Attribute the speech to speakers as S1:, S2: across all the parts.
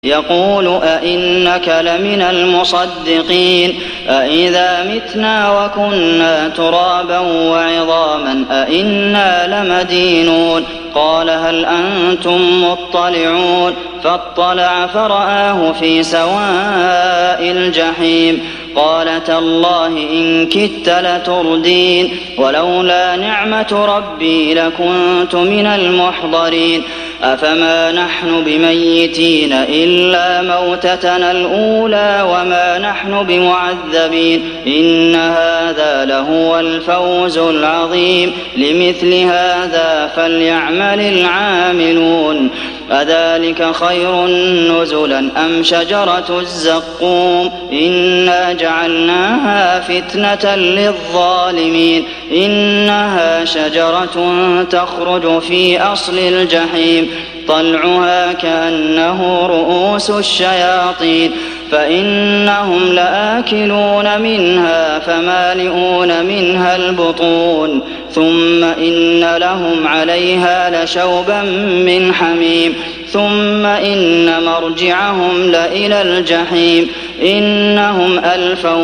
S1: يقول أئنك لمن المصدقين أئذا متنا وكنا ترابا وعظاما أئنا لمدينون قال هل أنتم مطلعون فاطلع فرآه في سواء الجحيم قال تالله إن كدت لتردين ولولا نعمة ربي لكنت من المحضرين أفما نحن بميتين إلا موتتنا الأولى وما نحن بمعذبين إن هذا لهو الفوز العظيم لمثل هذا فليعمل العاملون أذلك خير نزلا أم شجرة الزقوم إنا جعلناها فتنة للظالمين إنها شجرة تخرج في أصل الجحيم طلعها كأنه رؤوس الشياطين فإنهم لآكلون منها فمالئون منها البطون ثم إن لهم عليها لشوبا من حميم ثم إن مرجعهم لإلى الجحيم إنهم ألفوا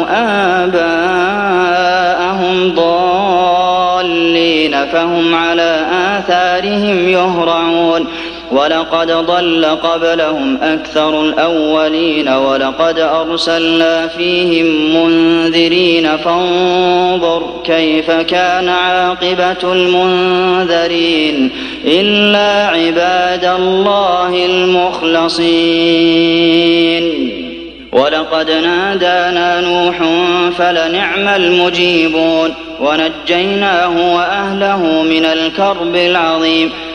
S1: آباءهم ضالين فهم على آثارهم يهرعون ولقد ضل قبلهم أكثر الأولين ولقد أرسلنا فيهم منذرين فانظر كيف كان عاقبة المنذرين إلا عباد الله المخلصين ولقد نادانا نوح فلنعم المجيبون ونجيناه وأهله من الكرب العظيم